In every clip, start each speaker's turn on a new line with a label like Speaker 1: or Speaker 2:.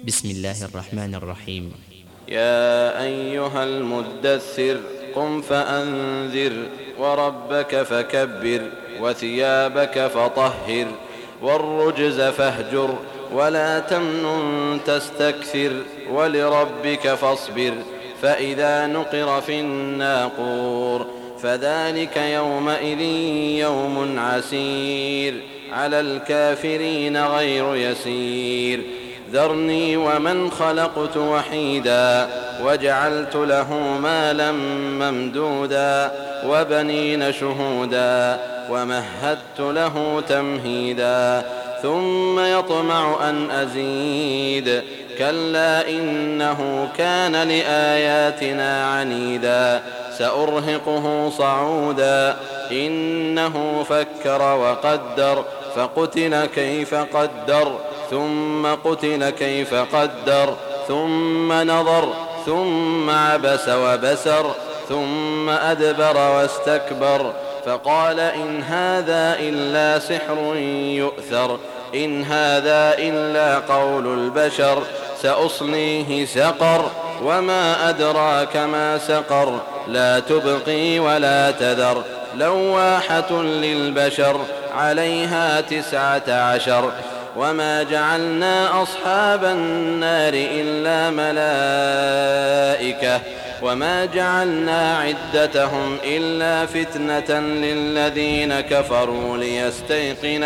Speaker 1: بسم الله الرحمن الرحيم.
Speaker 2: يا أيها المدثر قم فأنذر وربك فكبر وثيابك فطهر والرجز فاهجر ولا تمنن تستكثر ولربك فاصبر فإذا نقر في الناقور فذلك يومئذ يوم عسير على الكافرين غير يسير ذرني ومن خلقت وحيدا وجعلت له مالا ممدودا وبنين شهودا ومهدت له تمهيدا ثم يطمع أن أزيد كلا إنه كان لآياتنا عنيدا سأرهقه صعودا إنه فكر وقدر فقتل كيف قدر ثم قتل كيف قدر ثم نظر ثم عبس وبسر ثم أدبر واستكبر فقال إن هذا إلا سحر يؤثر إن هذا إلا قول البشر سأصليه سقر وما أدراك ما سقر لا تبقي ولا تذر لواحة للبشر عليها 19 وما جعلنا أصحاب النار إلا ملائكة وما جعلنا عدتهم إلا فتنة للذين كفروا ليستيقن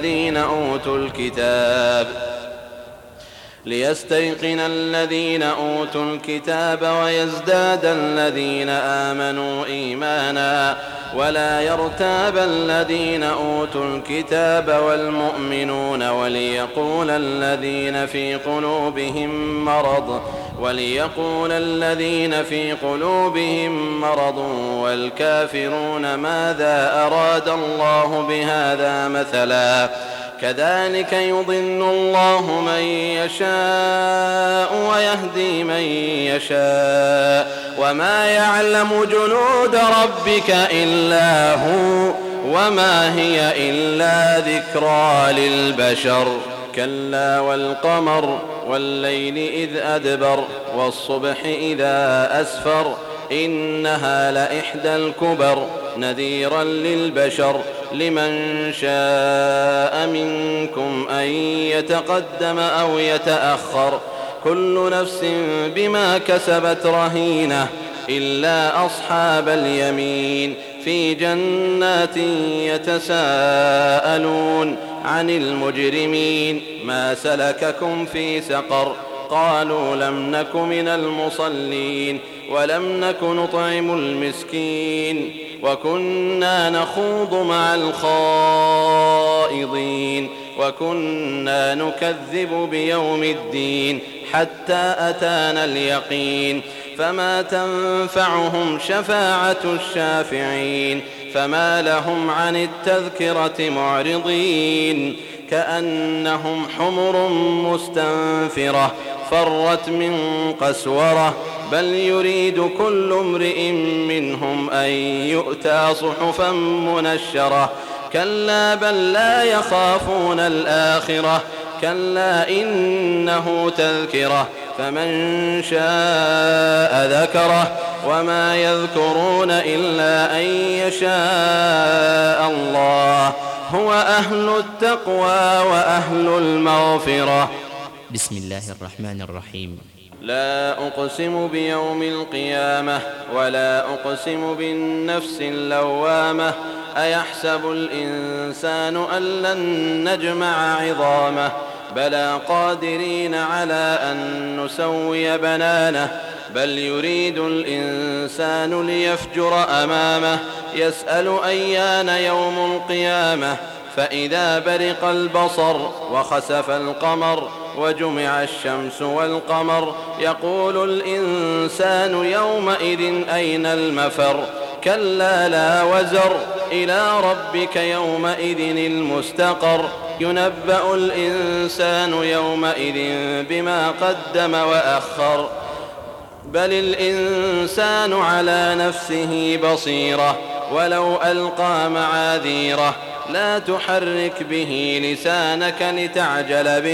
Speaker 2: الذين أوتوا الكتاب ويزداد الذين آمنوا إيمانا ولا يرتاب الذين أوتوا الكتاب والمؤمنون وليقول الذين في قلوبهم مرض والكافرون ماذا أراد الله بهذا مثلا كذلك يضل الله من يشاء ويهدي من يشاء وما يعلم جنود ربك إلا هو وما هي إلا ذكرى للبشر كلا والقمر والليل إذ أدبر والصبح إذا أسفر إنها لإحدى الكبر نذيرا للبشر لمن شاء منكم أن يتقدم أو يتأخر كل نفس بما كسبت رهينة إلا أصحاب اليمين في جنات يتساءلون عن المجرمين ما سلككم في سقر قالوا لم نك من المصلين ولم نك نطعم المسكين وكنا نخوض مع الخائضين وكنا نكذب بيوم الدين حتى أتانا اليقين فما تنفعهم شفاعة الشافعين فما لهم عن التذكرة معرضين كأنهم حمر مستنفرة فرت من قسورة بل يريد كل امرئ منهم أن يؤتى صحفا منشرة كلا بل لا يخافون الآخرة كلا إنه تذكرة فمن شاء ذكره وما يذكرون إلا أن يشاء الله هو أهل التقوى وأهل المغفرة.
Speaker 1: بسم الله الرحمن الرحيم.
Speaker 2: لا أقسم بيوم القيامة ولا أقسم بالنفس اللوامة أيحسب الإنسان أن لن نجمع عظامه بلى قادرين على أن نسوي بنانه بل يريد الإنسان ليفجر أمامه يسأل أيان يوم القيامة فإذا برق البصر وخسف القمر وجمع الشمس والقمر يقول الإنسان يومئذ أين المفر كلا لا وزر إلى ربك يومئذ المستقر ينبأ الإنسان يومئذ بما قدم وأخر بل الإنسان على نفسه بصيرة ولو ألقى معاذيره لا تحرك به لسانك لتعجل به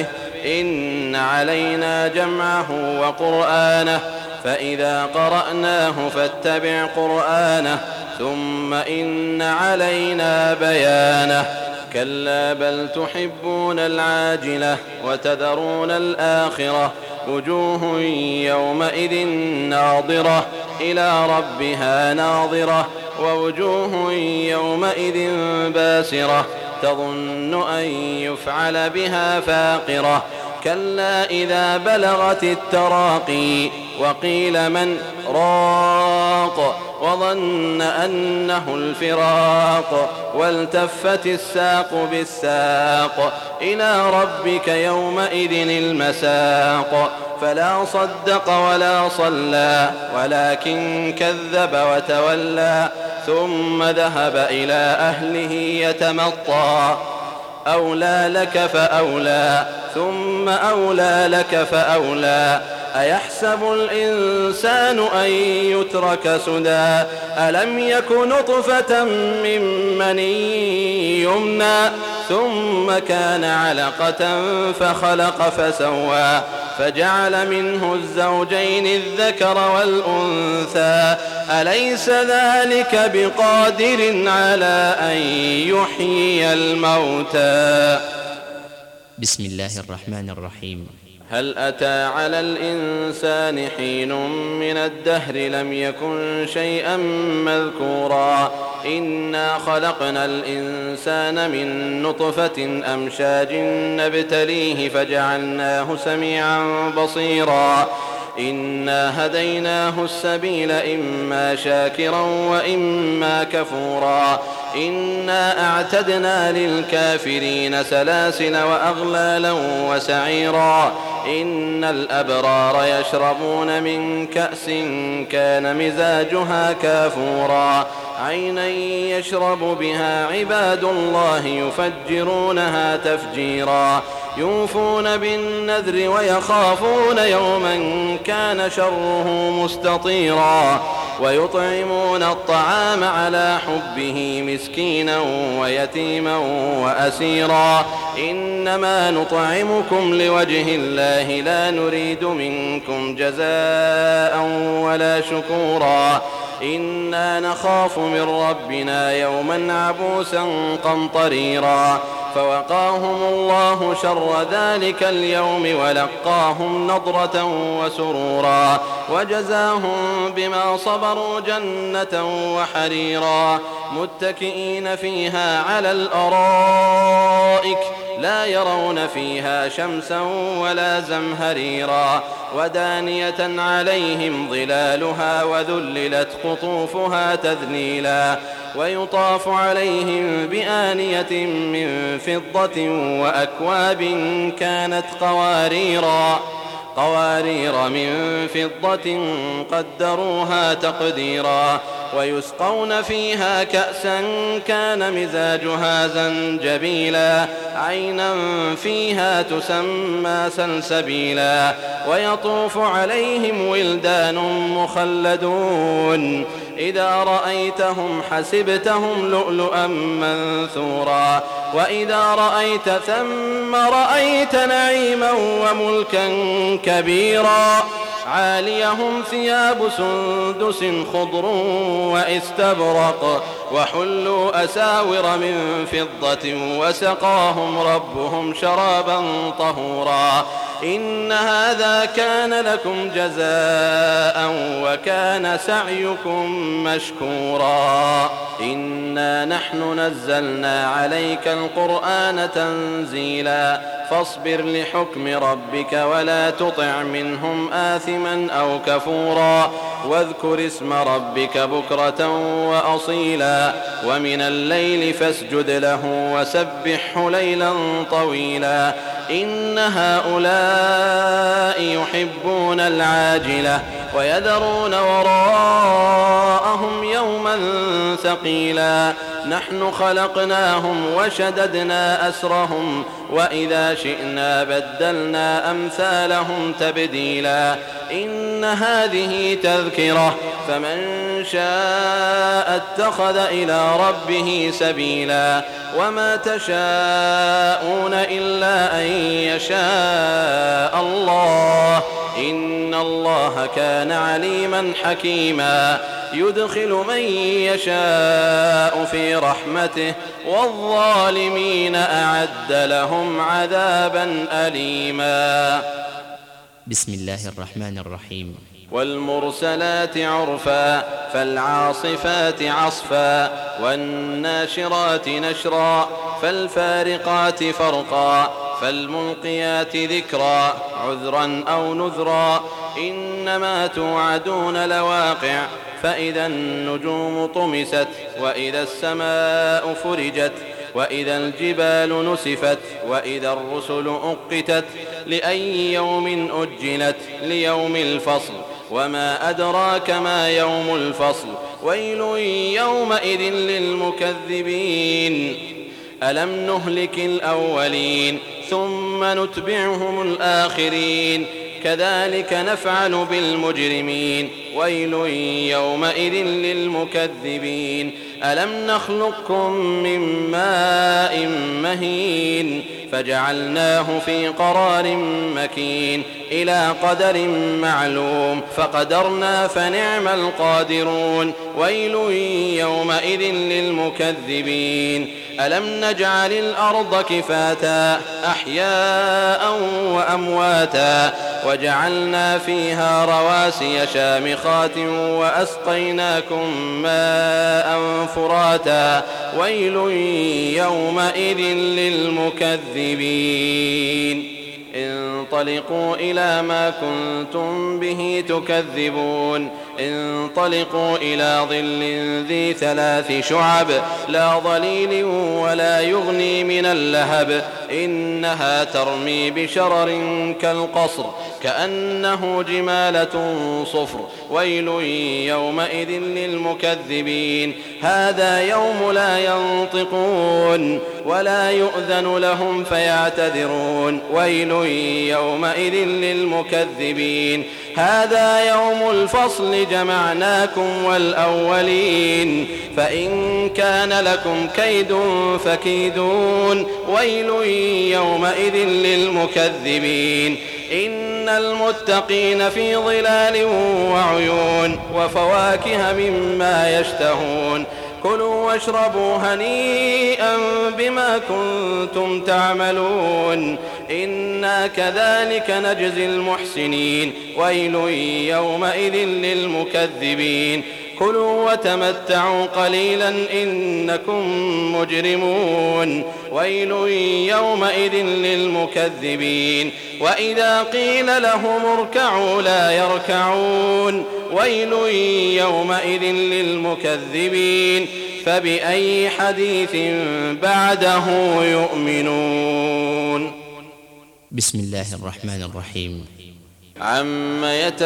Speaker 2: إن علينا جمعه وقرآنه فإذا قرأناه فاتبع قرآنه ثم إن علينا بيانه كلا بل تحبون العاجلة وتذرون الآخرة وجوه يومئذ ناظرة إلى ربها ناظرة ووجوه يومئذ باسرة تظن أن يفعل بها فاقرة كلا إذا بلغت التراقي وقيل من راق وظن أنه الفراق والتفت الساق بالساق إلى ربك يومئذ المساق فلا صدق ولا صلى ولكن كذب وتولى ثم ذهب إلى أهله يتمطى أولى لك فأولى ثم أولى لك فأولى أيحسب الإنسان أن يترك سدى ألم يك نطفة من مني يمنى ثم كان علقة فخلق فسوى فجعل منه الزوجين الذكر والأنثى أليس ذلك بقادر على أن يحيي الموتى.
Speaker 1: بسم الله الرحمن الرحيم.
Speaker 2: هل أتى على الإنسان حين من الدهر لم يكن شيئا مذكورا إنا خلقنا الإنسان من نطفة أمشاج نبتليه فجعلناه سميعا بصيرا إنا هديناه السبيل إما شاكرا وإما كفورا إنا أعتدنا للكافرين سلاسل وأغلالا وسعيرا إن الأبرار يشربون من كأس كان مزاجها كافورا عينا يشرب بها عباد الله يفجرونها تفجيرا يوفون بالنذر ويخافون يوما كان شره مستطيرا ويطعمون الطعام على حبه مسكينا ويتيما وأسيرا إنما نطعمكم لوجه الله لا نريد منكم جزاء ولا شكورا إنا نخاف من ربنا يوما عبوسا قمطريرا فوقاهم الله شر ذلك اليوم ولقاهم نضرة وسرورا وجزاهم بما صبروا جنة وحريرا متكئين فيها على الأرائك لا يرون فيها شمسا ولا زمهريرا ودانية عليهم ظلالها وذللت قطوفها تذليلا ويطاف عليهم بآنية من فضة وأكواب كانت قوارير من فضة قدروها تقديرا ويسقون فيها كأسا كان مزاجها زنجبيلا عينا فيها تسمى سلسبيلا ويطوف عليهم ولدان مخلدون إذا رأيتهم حسبتهم لؤلؤا منثورا وإذا رأيت ثم رأيت نعيما وملكا كبيرا عاليهم ثياب سندس خضر واستبرق وحلوا أساور من فضة وسقاهم ربهم شرابا طهورا إن هذا كان لكم جزاء وكان سعيكم مشكورا إنا نحن نزلنا عليك القرآن تنزيلا فاصبر لحكم ربك ولا تطع منهم آثما أو كفورا واذكر اسم ربك بكرة وأصيلا ومن الليل فاسجد له وسبحه ليلا طويلا إن هؤلاء يحبون العاجلة ويذرون وراءهم يوما ثقيلا نحن خلقناهم وشددنا أسرهم وإذا شئنا بدلنا أمثالهم تبديلا إن هذه تذكرة فمن شاء اتخذ إلى ربه سبيلا وما تشاءون إلا أن يشاء الله إن الله كان عليما حكيما يدخل من يشاء في رحمته والظالمين أعد لهم عذابا أليما.
Speaker 1: بسم الله الرحمن الرحيم.
Speaker 2: والمرسلات عرفا فالعاصفات عصفا والناشرات نشرا فالفارقات فرقا فالملقيات ذكرا عذرا أو نذرا إنما توعدون لواقع فإذا النجوم طمست وإذا السماء فرجت وإذا الجبال نسفت وإذا الرسل أقتت لأي يوم أجلت ليوم الفصل وما أدراك ما يوم الفصل ويل يومئذ للمكذبين ألم نهلك الأولين ثم نتبعهم الآخرين كذلك نفعل بالمجرمين ويل يومئذ للمكذبين ألم نخلقكم من ماء مهين فجعلناه في قرار مكين إلى قدر معلوم فقدرنا فنعم القادرون ويل يومئذ للمكذبين ألم نجعل الأرض كفاتا أحياء وأمواتا وجعلنا فيها رواسي شامخات وأسقيناكم ماء فراتا ويل يومئذ للمكذبين انطلقوا إلى ما كنتم به تكذبون انطلقوا إلى ظل ذي 3 شعب لا ظليل ولا يغني من اللهب إنها ترمي بشرر كالقصر كأنه جمالة صفر ويل يومئذ للمكذبين هذا يوم لا ينطقون ولا يؤذن لهم فيعتذرون ويل يومئذ للمكذبين هذا يوم الفصل جمعناكم والأولين فإن كان لكم كيد فكيدون ويل يومئذ للمكذبين إن المتقين في ظلال وعيون وفواكه مما يشتهون كلوا واشربوا هنيئا بما كنتم تعملون إنا كذلك نجزي المحسنين ويل يومئذ للمكذبين كلوا وتمتعوا قليلا إنكم مجرمون ويل يومئذ للمكذبين وإذا قيل لهم اركعوا لا يركعون ويل يومئذ للمكذبين فبأي حديث بعده يؤمنون.
Speaker 1: بسم الله الرحمن الرحيم.
Speaker 2: عم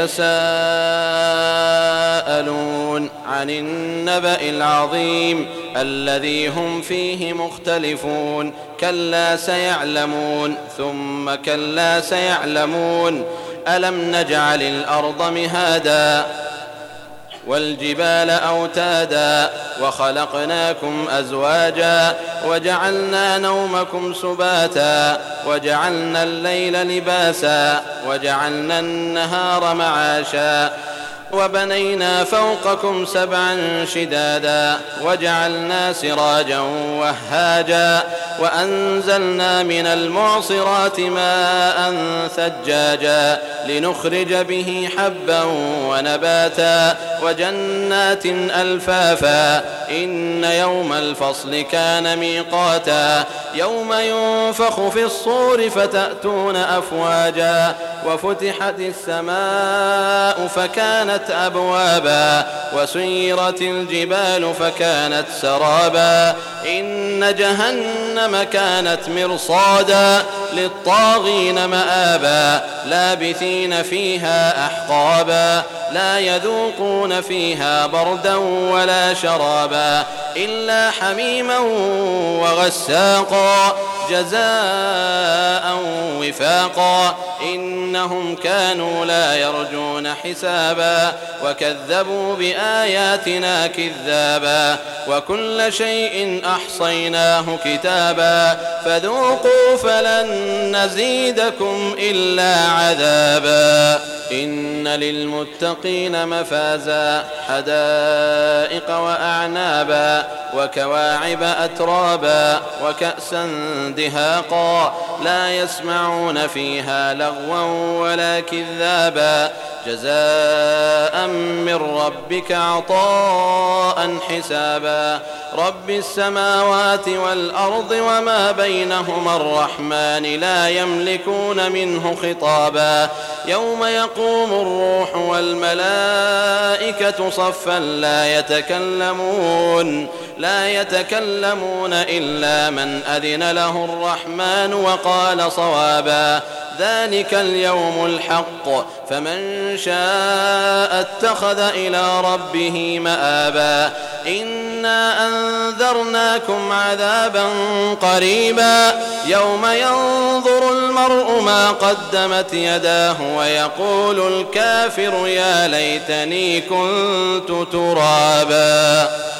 Speaker 2: يتساءلون عن النبأ العظيم الذي هم فيه مختلفون كلا سيعلمون ثم كلا سيعلمون ألم نجعل الأرض مهادا والجبال أوتادا وخلقناكم أزواجا وجعلنا نومكم سباتا وجعلنا الليل لباسا وجعلنا النهار معاشا وبنينا فوقكم 7 شدادا وجعلنا سراجا وهاجا وأنزلنا من المعصرات ماء ثجاجا لنخرج به حبا ونباتا وجنات ألفافا إن يوم الفصل كان ميقاتا يوم ينفخ في الصور فتأتون أفواجا وفتحت السماء فكانت أبوابا وسيرت الجبال فكانت سرابا إن جهنم كانت مرصادا للطاغين مآبا لابثين فيها أحقابا لا يذوقون فيها بردا ولا شرابا إلا حميما وغساقا جزاء وفاقا إنهم كانوا لا يرجون حسابا وكذبوا بآياتنا كذابا وكل شيء أحصيناه كتابا فذوقوا فلن نزيدكم إلا عذابا إن للمتقين مفازا حدائق وأعنابا وكواعب أترابا وكأسا دهاقا لا يسمعون فيها لغوا ولا كذابا جزاء من ربك عطاء حسابا رب السماوات والأرض وما بينهما الرحمن لا يملكون منه خطابا يوم يقوم الروح والملائكة صفا لا يتكلمون إلا من أذن له الرحمن وقال صوابا ذلك اليوم الحق فمن شاء اتخذ إلى ربه مآبا إنا أنذرناكم عذابا قريبا يوم ينظر المرء ما قدمت يداه ويقول الكافر يا ليتني كنت ترابا.